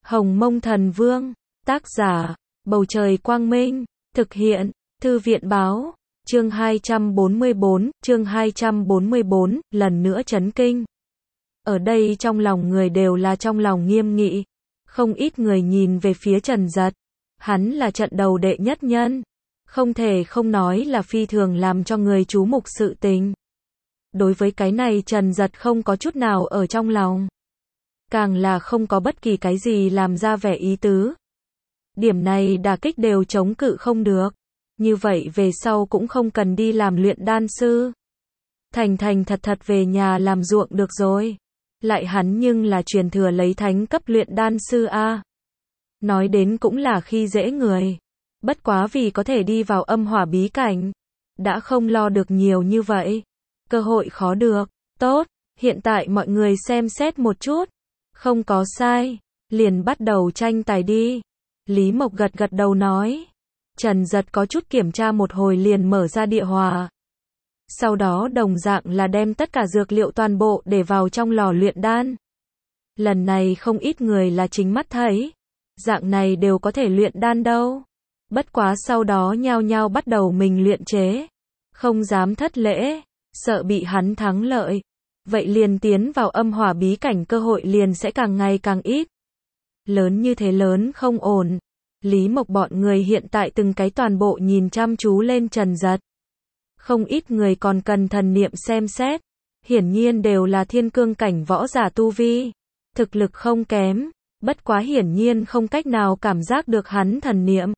Hồng Mông Thần Vương, tác giả, Bầu Trời Quang Minh, thực hiện, Thư viện Báo, chương 244, lần nữa chấn kinh. Ở đây trong lòng người đều là trong lòng nghiêm nghị, không ít người nhìn về phía Trần Dật, hắn là trận đầu đệ nhất nhân, không thể không nói là phi thường làm cho người chú mục sự tình. Đối với cái này Trần Dật không có chút nào ở trong lòng, càng là không có bất kỳ cái gì làm ra vẻ ý tứ. Điểm này đả kích đều chống cự không được, như vậy về sau cũng không cần đi làm luyện đan sư. Thành thành thật thật về nhà làm ruộng được rồi. Lại hắn nhưng là truyền thừa lấy thánh cấp luyện đan sư a. Nói đến cũng là khi dễ người. Bất quá vì có thể đi vào âm hỏa bí cảnh, đã không lo được nhiều như vậy. Cơ hội khó được. Tốt, hiện tại mọi người xem xét một chút. Không có sai, liền bắt đầu tranh tài đi. Lý Mộc gật gật đầu nói. Trần Dật có chút kiểm tra một hồi liền mở ra địa hòa. Sau đó đồng dạng là đem tất cả dược liệu toàn bộ để vào trong lò luyện đan. Lần này không ít người là chính mắt thấy. Dạng này đều có thể luyện đan đâu. Bất quá sau đó nhao nhao bắt đầu mình luyện chế. Không dám thất lễ, sợ bị hắn thắng lợi. Vậy liền tiến vào âm hỏa bí cảnh cơ hội liền sẽ càng ngày càng ít. Lớn như thế lớn không ổn. Lý Mộc bọn người hiện tại từng cái toàn bộ nhìn chăm chú lên Trần Dật. Không ít người còn cần thần niệm xem xét. Hiển nhiên đều là thiên cương cảnh võ giả tu vi. Thực lực không kém. Bất quá hiển nhiên không cách nào cảm giác được hắn thần niệm.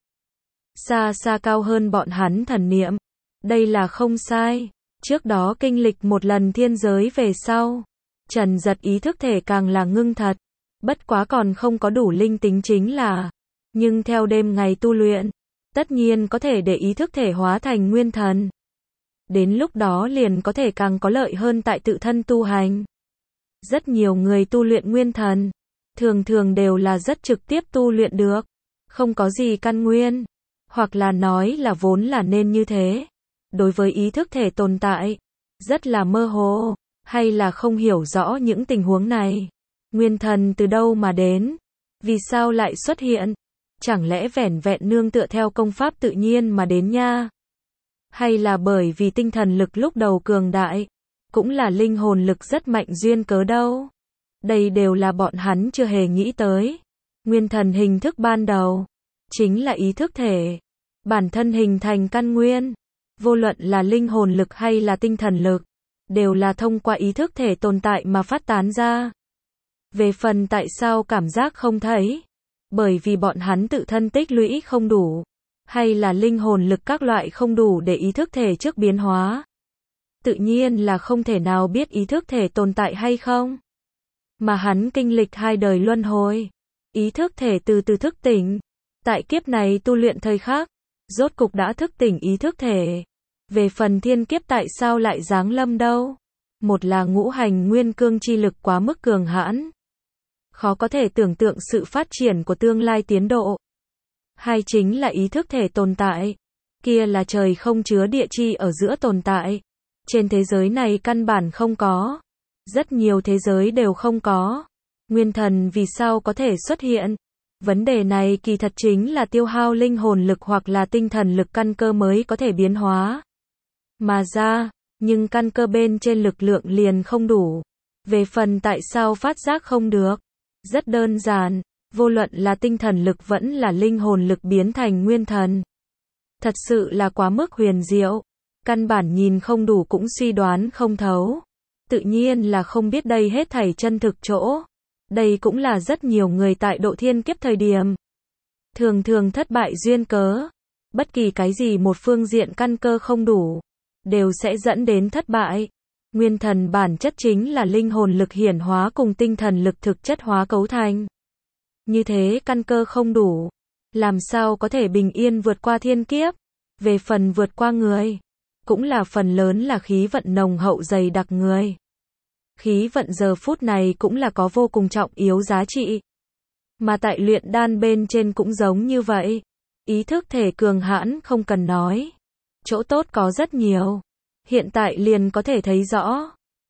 Xa xa cao hơn bọn hắn thần niệm. Đây là không sai. Trước đó kinh lịch một lần thiên giới về sau. Trần Dật ý thức thể càng là ngưng thật. Bất quá còn không có đủ linh tính chính là. Nhưng theo đêm ngày tu luyện, tất nhiên có thể để ý thức thể hóa thành nguyên thần. Đến lúc đó liền có thể càng có lợi hơn tại tự thân tu hành. Rất nhiều người tu luyện nguyên thần, thường thường đều là rất trực tiếp tu luyện được, không có gì căn nguyên, hoặc là nói là vốn là nên như thế. Đối với ý thức thể tồn tại, rất là mơ hồ, hay là không hiểu rõ những tình huống này. Nguyên thần từ đâu mà đến? Vì sao lại xuất hiện? Chẳng lẽ vẻn vẹn nương tựa theo công pháp tự nhiên mà đến nha? Hay là bởi vì tinh thần lực lúc đầu cường đại, cũng là linh hồn lực rất mạnh duyên cớ đâu? Đây đều là bọn hắn chưa hề nghĩ tới. Nguyên thần hình thức ban đầu, chính là ý thức thể. Bản thân hình thành căn nguyên, vô luận là linh hồn lực hay là tinh thần lực, đều là thông qua ý thức thể tồn tại mà phát tán ra. Về phần tại sao cảm giác không thấy? Bởi vì bọn hắn tự thân tích lũy không đủ, hay là linh hồn lực các loại không đủ để ý thức thể trước biến hóa. Tự nhiên là không thể nào biết ý thức thể tồn tại hay không. Mà hắn kinh lịch 2 đời luân hồi, ý thức thể từ từ thức tỉnh. Tại kiếp này tu luyện thời khắc, rốt cục đã thức tỉnh ý thức thể. Về phần thiên kiếp tại sao lại giáng lâm đâu? Một là ngũ hành nguyên cương chi lực quá mức cường hãn, khó có thể tưởng tượng sự phát triển của tương lai tiến độ. Hai chính là ý thức thể tồn tại. Kia là trời không chứa địa chi ở giữa tồn tại. Trên thế giới này căn bản không có. Rất nhiều thế giới đều không có. Nguyên thần vì sao có thể xuất hiện? Vấn đề này kỳ thật chính là tiêu hao linh hồn lực hoặc là tinh thần lực căn cơ mới có thể biến hóa mà ra, nhưng căn cơ bên trên lực lượng liền không đủ. Về phần tại sao phát giác không được? Rất đơn giản, vô luận là tinh thần lực vẫn là linh hồn lực biến thành nguyên thần. Thật sự là quá mức huyền diệu, căn bản nhìn không đủ cũng suy đoán không thấu. Tự nhiên là không biết đây hết thảy chân thực chỗ. Đây cũng là rất nhiều người tại độ thiên kiếp thời điểm thường thường thất bại duyên cớ. Bất kỳ cái gì một phương diện căn cơ không đủ, đều sẽ dẫn đến thất bại. Nguyên thần bản chất chính là linh hồn lực hiển hóa cùng tinh thần lực thực chất hóa cấu thành. Như thế căn cơ không đủ, làm sao có thể bình yên vượt qua thiên kiếp? Về phần vượt qua người, cũng là phần lớn là khí vận nồng hậu dày đặc người. Khí vận giờ phút này cũng là có vô cùng trọng yếu giá trị. Mà tại luyện đan bên trên cũng giống như vậy. Ý thức thể cường hãn không cần nói. Chỗ tốt có rất nhiều. Hiện tại liền có thể thấy rõ.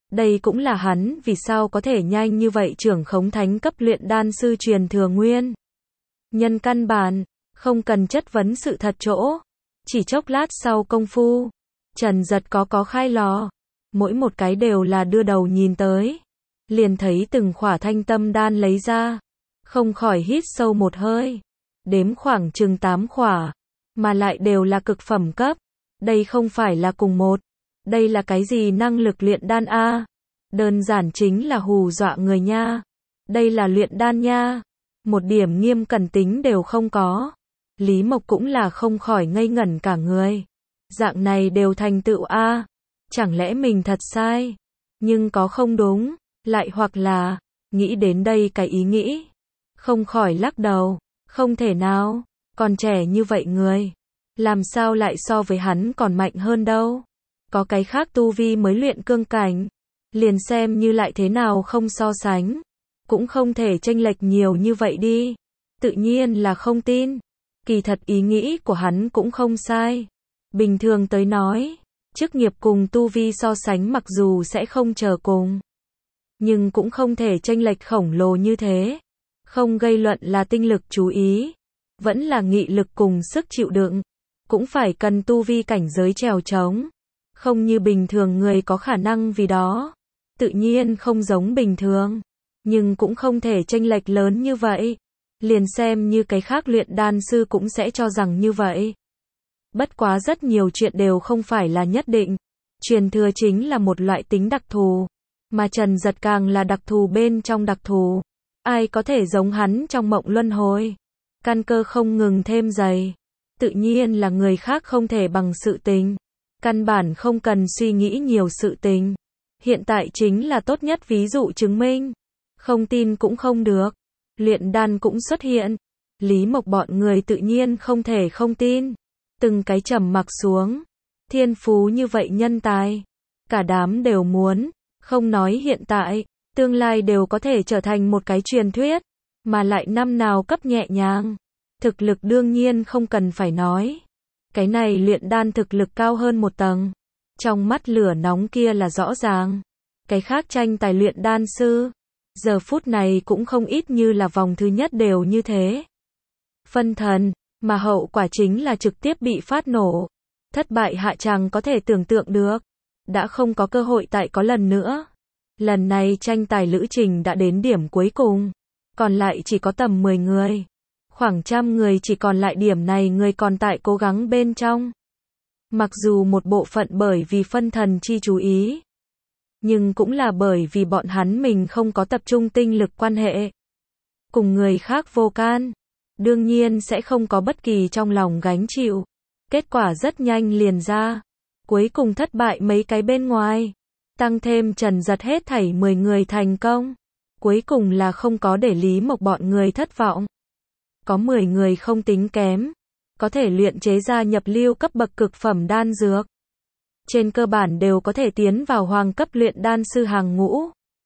Đây cũng là hắn vì sao có thể nhanh như vậy trưởng khống thánh cấp luyện đan sư truyền thừa nguyên. Nhân căn bản, không cần chất vấn sự thật chỗ. Chỉ chốc lát sau công phu, Trần Giật có khai lò. Mỗi một cái đều là đưa đầu nhìn tới. Liền thấy từng khỏa thanh tâm đan lấy ra. Không khỏi hít sâu một hơi. Đếm khoảng chừng 8 khỏa. Mà lại đều là cực phẩm cấp. Đây không phải là cùng một. Đây là cái gì năng lực luyện đan a? Đơn giản chính là hù dọa người nha. Đây là luyện đan nha. Một điểm nghiêm cẩn tính đều không có. Lý Mộc cũng là không khỏi ngây ngẩn cả người. Dạng này đều thành tựu a? Chẳng lẽ mình thật sai? Nhưng có không đúng, lại hoặc là, nghĩ đến đây cái ý nghĩ. Không khỏi lắc đầu, không thể nào, còn trẻ như vậy người. Làm sao lại so với hắn còn mạnh hơn đâu? Có cái khác tu vi mới luyện cương cảnh. Liền xem như lại thế nào không so sánh. Cũng không thể chênh lệch nhiều như vậy đi. Tự nhiên là không tin. Kỳ thật ý nghĩ của hắn cũng không sai. Bình thường tới nói, chức nghiệp cùng tu vi so sánh mặc dù sẽ không chờ cùng. Nhưng cũng không thể chênh lệch khổng lồ như thế. Không gây luận là tinh lực chú ý. Vẫn là nghị lực cùng sức chịu đựng. Cũng phải cần tu vi cảnh giới trèo trống. Không như bình thường người có khả năng vì đó. Tự nhiên không giống bình thường. Nhưng cũng không thể chênh lệch lớn như vậy. Liền xem như cái khác luyện đan sư cũng sẽ cho rằng như vậy. Bất quá rất nhiều chuyện đều không phải là nhất định. Truyền thừa chính là một loại tính đặc thù. Mà Trần Giật càng là đặc thù bên trong đặc thù. Ai có thể giống hắn trong mộng luân hồi. Căn cơ không ngừng thêm dày. Tự nhiên là người khác không thể bằng sự tình. Căn bản không cần suy nghĩ nhiều sự tình. Hiện tại chính là tốt nhất ví dụ chứng minh. Không tin cũng không được. Luyện đan cũng xuất hiện. Lý Mộc bọn người tự nhiên không thể không tin. Từng cái trầm mặc xuống. Thiên phú như vậy nhân tài. Cả đám đều muốn. Không nói hiện tại. Tương lai đều có thể trở thành một cái truyền thuyết. Mà lại năm nào cấp nhẹ nhàng. Thực lực đương nhiên không cần phải nói. Cái này luyện đan thực lực cao hơn một tầng. Trong mắt lửa nóng kia là rõ ràng. Cái khác tranh tài luyện đan sư. Giờ phút này cũng không ít như là vòng thứ nhất đều như thế. Phân thần, mà hậu quả chính là trực tiếp bị phát nổ. Thất bại hạ tràng có thể tưởng tượng được. Đã không có cơ hội tại có lần nữa. Lần này tranh tài lữ trình đã đến điểm cuối cùng. Còn lại chỉ có tầm 10 người. Khoảng 100 người chỉ còn lại điểm này người còn tại cố gắng bên trong. Mặc dù một bộ phận bởi vì phân thần chi chú ý. Nhưng cũng là bởi vì bọn hắn mình không có tập trung tinh lực quan hệ. Cùng người khác vô can. Đương nhiên sẽ không có bất kỳ trong lòng gánh chịu. Kết quả rất nhanh liền ra. Cuối cùng thất bại mấy cái bên ngoài. Tăng thêm Trần Giật hết thảy 10 người thành công. Cuối cùng là không có để Lý Mộc bọn người thất vọng. Có 10 người không tính kém. Có thể luyện chế ra nhập lưu cấp bậc cực phẩm đan dược. Trên cơ bản đều có thể tiến vào hoàng cấp luyện đan sư hàng ngũ.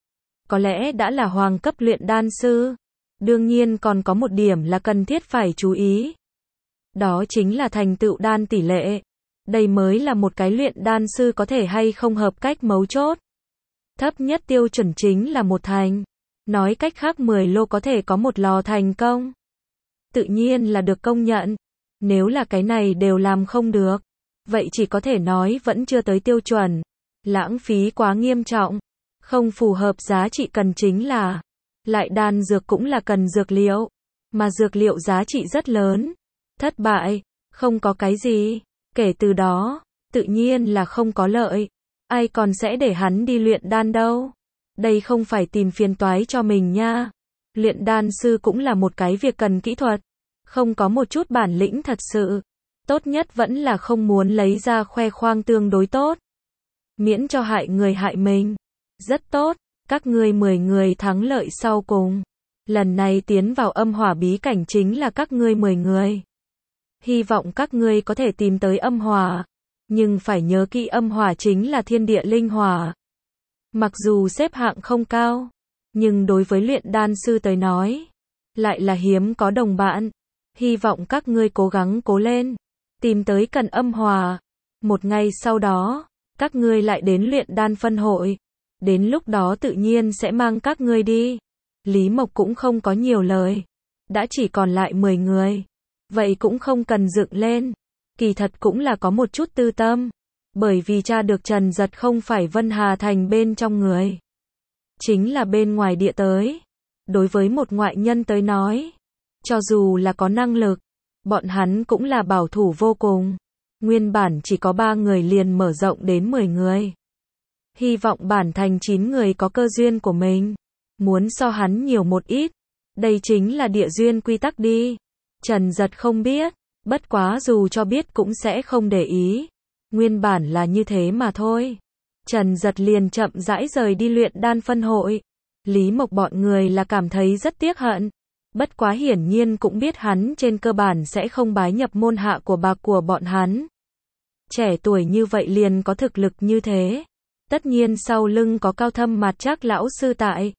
Có lẽ đã là hoàng cấp luyện đan sư. Đương nhiên còn có một điểm là cần thiết phải chú ý. Đó chính là thành tựu đan tỷ lệ. Đây mới là một cái luyện đan sư có thể hay không hợp cách mấu chốt. Thấp nhất tiêu chuẩn chính là 1 thành. Nói cách khác 10 lô có thể có 1 lò thành công. Tự nhiên là được công nhận. Nếu là cái này đều làm không được. Vậy chỉ có thể nói vẫn chưa tới tiêu chuẩn. Lãng phí quá nghiêm trọng. Không phù hợp giá trị cần chính là. Lại đan dược cũng là cần dược liệu. Mà dược liệu giá trị rất lớn. Thất bại. Không có cái gì. Kể từ đó. Tự nhiên là không có lợi. Ai còn sẽ để hắn đi luyện đan đâu. Đây không phải tìm phiền toái cho mình nha. Luyện đan sư cũng là một cái việc cần kỹ thuật. Không có một chút bản lĩnh thật sự. Tốt nhất vẫn là không muốn lấy ra khoe khoang tương đối tốt. Miễn cho hại người hại mình. Rất tốt, các ngươi 10 người thắng lợi sau cùng. Lần này tiến vào âm hỏa bí cảnh chính là các ngươi 10 người. Hy vọng các ngươi có thể tìm tới âm hỏa. Nhưng phải nhớ kỹ âm hỏa chính là thiên địa linh hỏa. Mặc dù xếp hạng không cao. Nhưng đối với luyện đan sư tới nói. Lại là hiếm có đồng bạn. Hy vọng các ngươi cố gắng cố lên. Tìm tới cần âm hòa. Một ngày sau đó, các ngươi lại đến luyện đan phân hội. Đến lúc đó tự nhiên sẽ mang các ngươi đi. Lý Mộc cũng không có nhiều lời. Đã chỉ còn lại 10 người. Vậy cũng không cần dựng lên. Kỳ thật cũng là có một chút tư tâm. Bởi vì tra được Trần Giật không phải Vân Hà Thành bên trong người. Chính là bên ngoài địa tới. Đối với một ngoại nhân tới nói. Cho dù là có năng lực. Bọn hắn cũng là bảo thủ vô cùng. Nguyên bản chỉ có 3 người liền mở rộng đến 10 người. Hy vọng bản thành 9 người có cơ duyên của mình. Muốn so hắn nhiều một ít. Đây chính là địa duyên quy tắc đi. Trần Giật không biết. Bất quá dù cho biết cũng sẽ không để ý. Nguyên bản là như thế mà thôi. Trần Giật liền chậm rãi rời đi luyện đan phân hội. Lý Mộc bọn người là cảm thấy rất tiếc hận. Bất quá hiển nhiên cũng biết hắn trên cơ bản sẽ không bái nhập môn hạ của bà của bọn hắn. Trẻ tuổi như vậy liền có thực lực như thế. Tất nhiên sau lưng có cao thâm mặt chắc lão sư tại.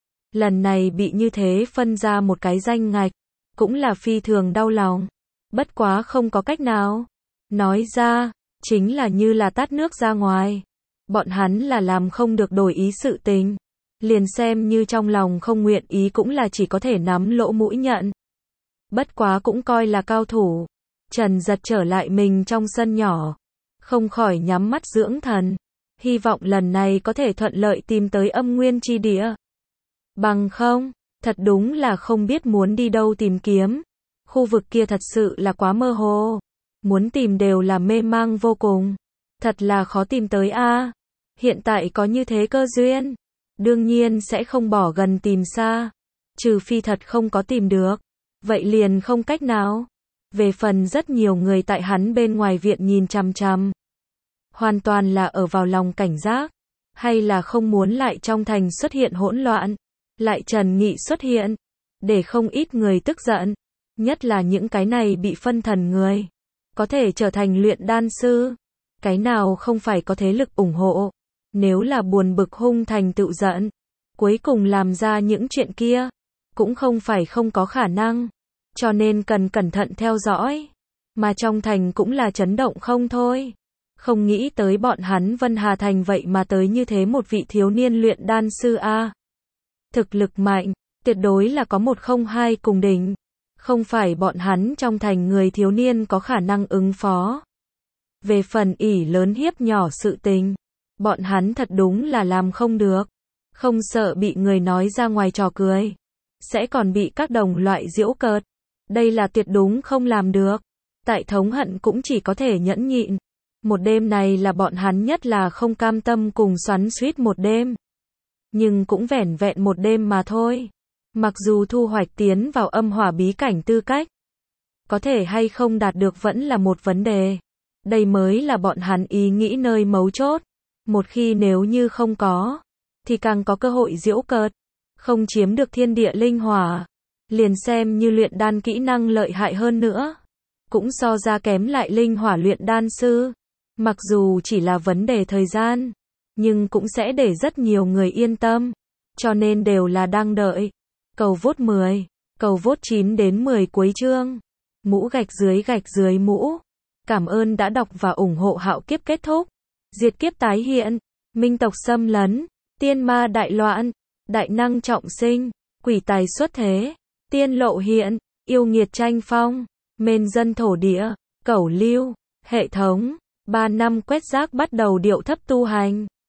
Lần này bị như thế phân ra một cái danh ngạch. Cũng là phi thường đau lòng. Bất quá không có cách nào. Nói ra, chính là như là tát nước ra ngoài. Bọn hắn là làm không được đổi ý sự tình. Liền xem như trong lòng không nguyện ý cũng là chỉ có thể nắm lỗ mũi nhận. Bất quá cũng coi là cao thủ. Trần Giật trở lại mình trong sân nhỏ. Không khỏi nhắm mắt dưỡng thần. Hy vọng lần này có thể thuận lợi tìm tới âm nguyên chi địa. Bằng không, thật đúng là không biết muốn đi đâu tìm kiếm. Khu vực kia thật sự là quá mơ hồ. Muốn tìm đều là mê mang vô cùng. Thật là khó tìm tới a. Hiện tại có như thế cơ duyên. Đương nhiên sẽ không bỏ gần tìm xa. Trừ phi thật không có tìm được. Vậy liền không cách nào. Về phần rất nhiều người tại hắn bên ngoài viện nhìn chằm chằm. Hoàn toàn là ở vào lòng cảnh giác. Hay là không muốn lại trong thành xuất hiện hỗn loạn. Lại Trần Nghị xuất hiện. Để không ít người tức giận. Nhất là những cái này bị phân thần người. Có thể trở thành luyện đan sư. Cái nào không phải có thế lực ủng hộ. Nếu là buồn bực hung thành tựu giận. Cuối cùng làm ra những chuyện kia. Cũng không phải không có khả năng. Cho nên cần cẩn thận theo dõi. Mà trong thành cũng là chấn động không thôi. Không nghĩ tới bọn hắn Vân Hà Thành vậy mà tới như thế một vị thiếu niên luyện đan sư a. Thực lực mạnh, tuyệt đối là có 102 cùng đỉnh. Không phải bọn hắn trong thành người thiếu niên có khả năng ứng phó. Về phần ỷ lớn hiếp nhỏ sự tình, bọn hắn thật đúng là làm không được. Không sợ bị người nói ra ngoài trò cười. Sẽ còn bị các đồng loại giễu cợt. Đây là tuyệt đúng không làm được. Tại thống hận cũng chỉ có thể nhẫn nhịn. Một đêm này là bọn hắn nhất là không cam tâm cùng xoắn xuýt một đêm. Nhưng cũng vẻn vẹn một đêm mà thôi. Mặc dù thu hoạch tiến vào âm hỏa bí cảnh tư cách. Có thể hay không đạt được vẫn là một vấn đề. Đây mới là bọn hắn ý nghĩ nơi mấu chốt. Một khi nếu như không có, thì càng có cơ hội giễu cợt. Không chiếm được thiên địa linh hỏa. Liền xem như luyện đan kỹ năng lợi hại hơn nữa. Cũng so ra kém lại linh hỏa luyện đan sư. Mặc dù chỉ là vấn đề thời gian. Nhưng cũng sẽ để rất nhiều người yên tâm. Cho nên đều là đang đợi. Cầu vote 10. Cầu vote 9 đến 10 cuối chương. Mũ gạch dưới mũ. Cảm ơn đã đọc và ủng hộ Hạo Kiếp kết thúc. Diệt kiếp tái hiện. Minh tộc xâm lấn. Tiên ma đại loạn. Đại năng trọng sinh. Quỷ tài xuất thế. Tiên lộ hiện. Yêu nghiệt tranh phong. Mên dân thổ địa. Cẩu lưu. Hệ thống. 3 năm quét rác bắt đầu điệu thấp tu hành.